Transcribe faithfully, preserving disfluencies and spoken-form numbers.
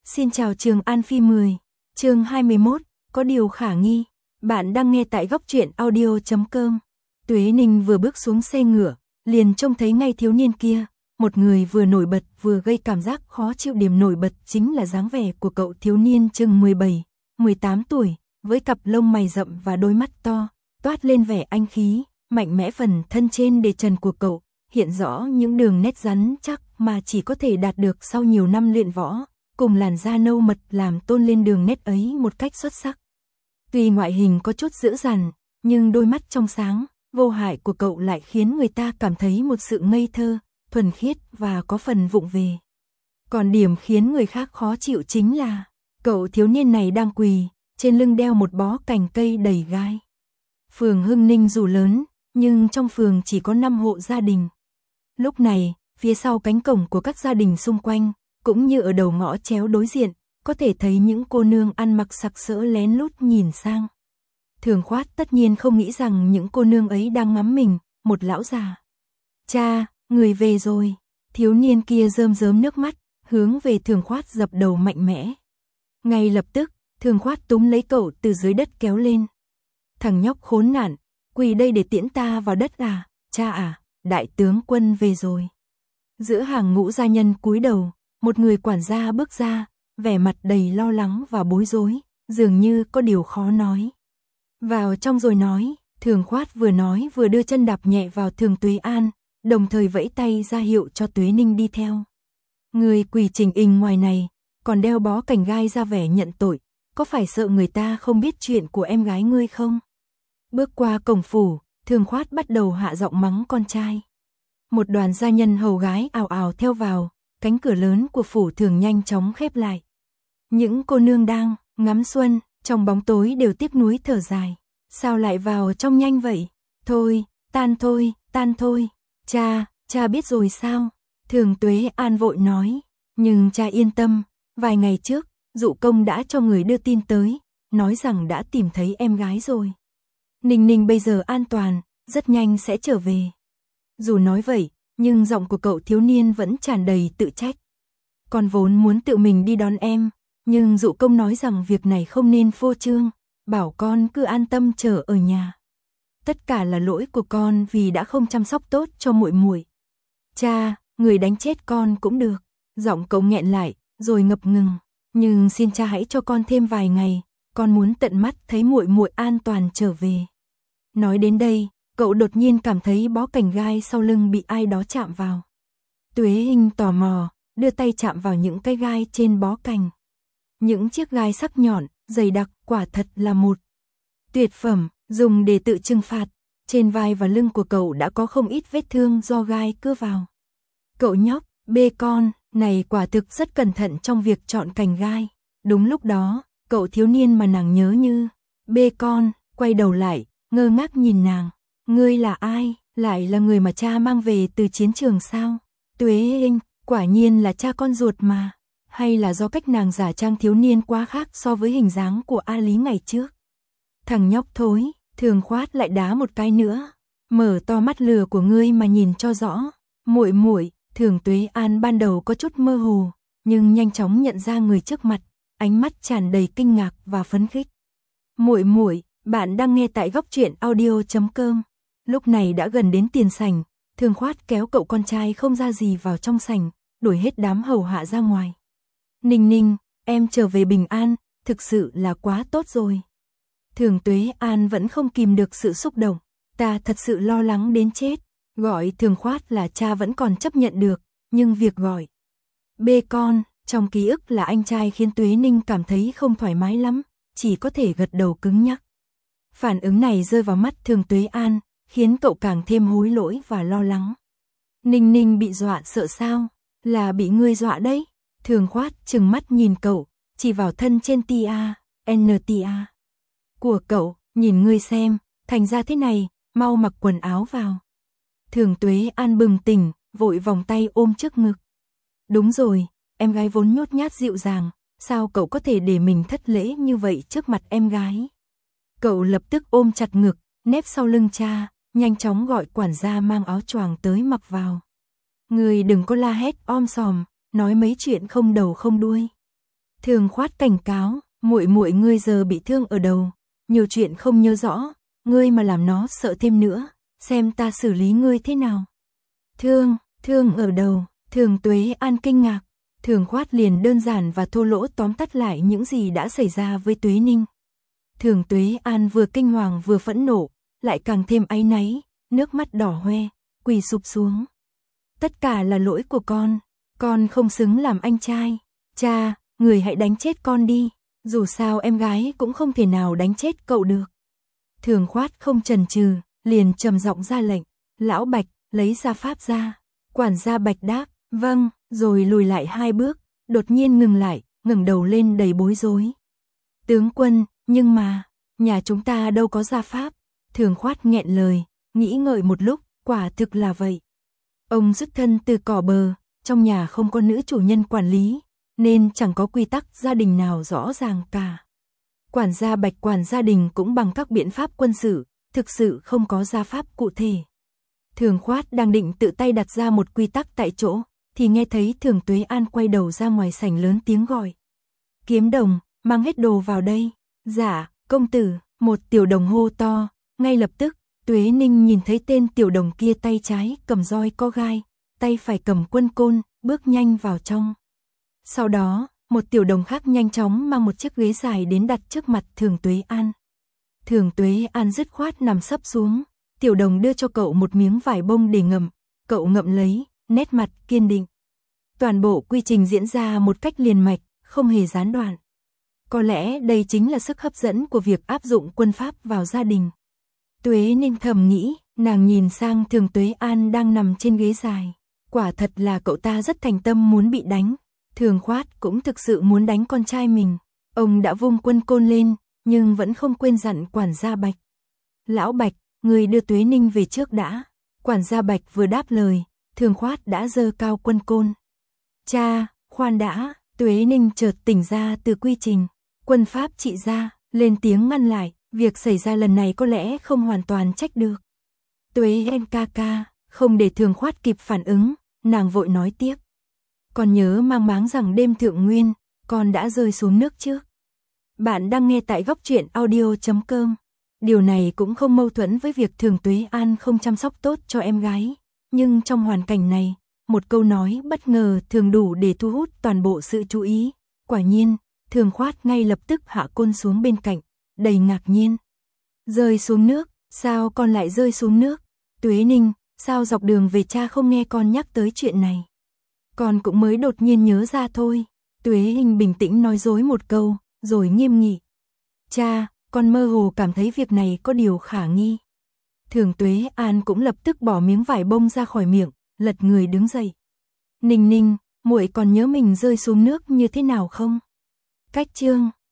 Xin chào Trường An Phi mười, chương hai mươi mốt, có điều khả nghi. Bạn đang nghe tại góc truyện audio chấm com. Tuế Ninh vừa bước xuống xe ngựa, liền trông thấy ngay thiếu niên kia, một người vừa nổi bật vừa gây cảm giác khó chịu. Điểm nổi bật chính là dáng vẻ của cậu thiếu niên chừng mười bảy, mười tám tuổi, với cặp lông mày rậm và đôi mắt to, toát lên vẻ anh khí, mạnh mẽ. Phần thân trên để trần của cậu hiện rõ những đường nét rắn chắc mà chỉ có thể đạt được sau nhiều năm luyện võ, cùng làn da nâu mật làm tôn lên đường nét ấy một cách xuất sắc. Tuy ngoại hình có chút dữ dằn, nhưng đôi mắt trong sáng, vô hại của cậu lại khiến người ta cảm thấy một sự ngây thơ, thuần khiết và có phần vụng về. Còn điểm khiến người khác khó chịu chính là, cậu thiếu niên này đang quỳ, trên lưng đeo một bó cành cây đầy gai. Phường Hưng Ninh dù lớn, nhưng trong phường chỉ có năm hộ gia đình. Lúc này, phía sau cánh cổng của các gia đình xung quanh, cũng như ở đầu ngõ chéo đối diện, có thể thấy những cô nương ăn mặc sặc sỡ lén lút nhìn sang. Thường Khoát tất nhiên không nghĩ rằng những cô nương ấy đang ngắm mình, một lão già. Cha, người về rồi. Thiếu niên kia rơm rớm nước mắt, hướng về Thường Khoát dập đầu mạnh mẽ. Ngay lập tức, Thường Khoát túm lấy cậu từ dưới đất kéo lên. Thằng nhóc khốn nạn, quỳ đây để tiễn ta vào đất à? Cha à, đại tướng quân về rồi. Giữa hàng ngũ gia nhân cúi đầu, một người quản gia bước ra, vẻ mặt đầy lo lắng và bối rối, dường như có điều khó nói. Vào trong rồi nói. Thường Khoát vừa nói vừa đưa chân đạp nhẹ vào Thường Tuế An, đồng thời vẫy tay ra hiệu cho Tuế Ninh đi theo. Người quỳ trình hình ngoài này, còn đeo bó cành gai ra vẻ nhận tội, có phải sợ người ta không biết chuyện của em gái ngươi không? Bước qua cổng phủ, Thường Khoát bắt đầu hạ giọng mắng con trai. Một đoàn gia nhân hầu gái ào ào theo vào, cánh cửa lớn của phủ Thường nhanh chóng khép lại. Những cô nương đang ngắm xuân, trong bóng tối đều tiếc nuối thở dài. Sao lại vào trong nhanh vậy? Thôi, tan thôi, tan thôi. Cha, cha biết rồi sao? Thường Tuế An vội nói. Nhưng cha yên tâm, vài ngày trước, Dụ Công đã cho người đưa tin tới, nói rằng đã tìm thấy em gái rồi. Ninh Ninh bây giờ an toàn, rất nhanh sẽ trở về. Dù nói vậy, nhưng giọng của cậu thiếu niên vẫn tràn đầy tự trách. Con vốn muốn tự mình đi đón em, nhưng Dụ Công nói rằng việc này không nên phô trương, bảo con cứ an tâm chờ ở nhà. Tất cả là lỗi của con vì đã không chăm sóc tốt cho muội muội. Cha, người đánh chết con cũng được. Giọng cậu nghẹn lại, rồi ngập ngừng. Nhưng xin cha hãy cho con thêm vài ngày, con muốn tận mắt thấy muội muội an toàn trở về. Nói đến đây, cậu đột nhiên cảm thấy bó cành gai sau lưng bị ai đó chạm vào. Tuế Hinh tò mò, đưa tay chạm vào những cái gai trên bó cành. Những chiếc gai sắc nhọn, dày đặc, quả thật là một tuyệt phẩm, dùng để tự trừng phạt. Trên vai và lưng của cậu đã có không ít vết thương do gai cưa vào. Cậu nhóc, bê con, này quả thực rất cẩn thận trong việc chọn cành gai. Đúng lúc đó, cậu thiếu niên mà nàng nhớ như bê con, quay đầu lại, ngơ ngác nhìn nàng. Ngươi là ai? Lại là người mà cha mang về từ chiến trường sao? Tuế Hinh, quả nhiên là cha con ruột mà. Hay là do cách nàng giả trang thiếu niên quá khác so với hình dáng của A Lý ngày trước? Thằng nhóc thối, Thường Khoát lại đá một cái nữa. Mở to mắt lừa của ngươi mà nhìn cho rõ. Muội muội, Thường Tuế An ban đầu có chút mơ hồ, nhưng nhanh chóng nhận ra người trước mặt, ánh mắt tràn đầy kinh ngạc và phấn khích. Muội muội, bạn đang nghe tại góc truyện audio chấm com. Lúc này đã gần đến tiền sảnh, Thường Khoát kéo cậu con trai không ra gì vào trong sảnh, đuổi hết đám hầu hạ ra ngoài. Ninh Ninh, em trở về bình an, thực sự là quá tốt rồi. Thường Tuế An vẫn không kìm được sự xúc động, ta thật sự lo lắng đến chết. Gọi Thường Khoát là cha vẫn còn chấp nhận được, nhưng việc gọi bê con, trong ký ức là anh trai khiến Tuế Ninh cảm thấy không thoải mái lắm, chỉ có thể gật đầu cứng nhắc. Phản ứng này rơi vào mắt Thường Tuế An, khiến cậu càng thêm hối lỗi và lo lắng. Ninh Ninh bị dọa sợ sao? Là bị ngươi dọa đấy. Thường Khoát trừng mắt nhìn cậu, chỉ vào thân trên tia, en tê a của cậu, nhìn ngươi xem, thành ra thế này, mau mặc quần áo vào. Thường Tuế An bừng tỉnh, vội vòng tay ôm trước ngực. Đúng rồi, em gái vốn nhút nhát dịu dàng, sao cậu có thể để mình thất lễ như vậy trước mặt em gái? Cậu lập tức ôm chặt ngực, nép sau lưng cha, nhanh chóng gọi quản gia mang áo choàng tới mặc vào. Người đừng có la hét om sòm, nói mấy chuyện không đầu không đuôi. Thường Khoát cảnh cáo, muội muội ngươi giờ bị thương ở đầu, nhiều chuyện không nhớ rõ, ngươi mà làm nó sợ thêm nữa, xem ta xử lý ngươi thế nào. Thương, thương ở đầu, Thường Tuế An kinh ngạc, Thường Khoát liền đơn giản và thô lỗ tóm tắt lại những gì đã xảy ra với Tuế Ninh. Thường Tuế An vừa kinh hoàng vừa phẫn nộ, lại càng thêm áy náy, nước mắt đỏ hoe, quỳ sụp xuống. Tất cả là lỗi của con, con không xứng làm anh trai. Cha, người hãy đánh chết con đi, dù sao em gái cũng không thể nào đánh chết cậu được. Thường Khoát không chần chừ, liền trầm giọng ra lệnh, lão Bạch, lấy gia pháp ra. Quản gia Bạch đáp, vâng, rồi lùi lại hai bước, đột nhiên ngừng lại, ngẩng đầu lên đầy bối rối. Tướng quân, nhưng mà, nhà chúng ta đâu có gia pháp. Thường Khoát nghẹn lời, nghĩ ngợi một lúc, quả thực là vậy. Ông xuất thân từ cỏ bờ, trong nhà không có nữ chủ nhân quản lý, nên chẳng có quy tắc gia đình nào rõ ràng cả. Quản gia Bạch quản gia đình cũng bằng các biện pháp quân sự, thực sự không có gia pháp cụ thể. Thường Khoát đang định tự tay đặt ra một quy tắc tại chỗ, thì nghe thấy Thường Tuế An quay đầu ra ngoài sảnh lớn tiếng gọi. Kiếm đồng, mang hết đồ vào đây. Dạ, công tử, một tiểu đồng hô to, ngay lập tức, Tuế Ninh nhìn thấy tên tiểu đồng kia tay trái cầm roi có gai, tay phải cầm quân côn, bước nhanh vào trong. Sau đó, một tiểu đồng khác nhanh chóng mang một chiếc ghế dài đến đặt trước mặt Thường Tuế An. Thường Tuế An dứt khoát nằm sấp xuống, tiểu đồng đưa cho cậu một miếng vải bông để ngậm, cậu ngậm lấy, nét mặt kiên định. Toàn bộ quy trình diễn ra một cách liền mạch, không hề gián đoạn. Có lẽ đây chính là sức hấp dẫn của việc áp dụng quân pháp vào gia đình. Tuế Ninh thầm nghĩ, nàng nhìn sang Thường Tuế An đang nằm trên ghế dài. Quả thật là cậu ta rất thành tâm muốn bị đánh. Thường Khoát cũng thực sự muốn đánh con trai mình. Ông đã vung quân côn lên, nhưng vẫn không quên dặn quản gia Bạch. Lão Bạch, người đưa Tuế Ninh về trước đã. Quản gia Bạch vừa đáp lời, Thường Khoát đã giơ cao quân côn. Cha, khoan đã, Tuế Ninh chợt tỉnh ra từ quy trình. Quân pháp trị gia, lên tiếng ngăn lại, việc xảy ra lần này có lẽ không hoàn toàn trách được. Tuế En ca ca, không để Thường Khoát kịp phản ứng, nàng vội nói tiếp. Con nhớ mang máng rằng đêm thượng nguyên, con đã rơi xuống nước trước. Bạn đang nghe tại góc truyện audio chấm com. Điều này cũng không mâu thuẫn với việc Thường Tuế An không chăm sóc tốt cho em gái. Nhưng trong hoàn cảnh này, một câu nói bất ngờ thường đủ để thu hút toàn bộ sự chú ý. Quả nhiên, Thường Khoát ngay lập tức hạ côn xuống bên cạnh, đầy ngạc nhiên. Rơi xuống nước, sao con lại rơi xuống nước? Tuế Ninh, sao dọc đường về cha không nghe con nhắc tới chuyện này? Con cũng mới đột nhiên nhớ ra thôi. Tuế Ninh bình tĩnh nói dối một câu, rồi nghiêm nghị. Cha, con mơ hồ cảm thấy việc này có điều khả nghi. Thường Tuế An cũng lập tức bỏ miếng vải bông ra khỏi miệng, lật người đứng dậy. Ninh Ninh, muội còn nhớ mình rơi xuống nước như thế nào không? Cách chương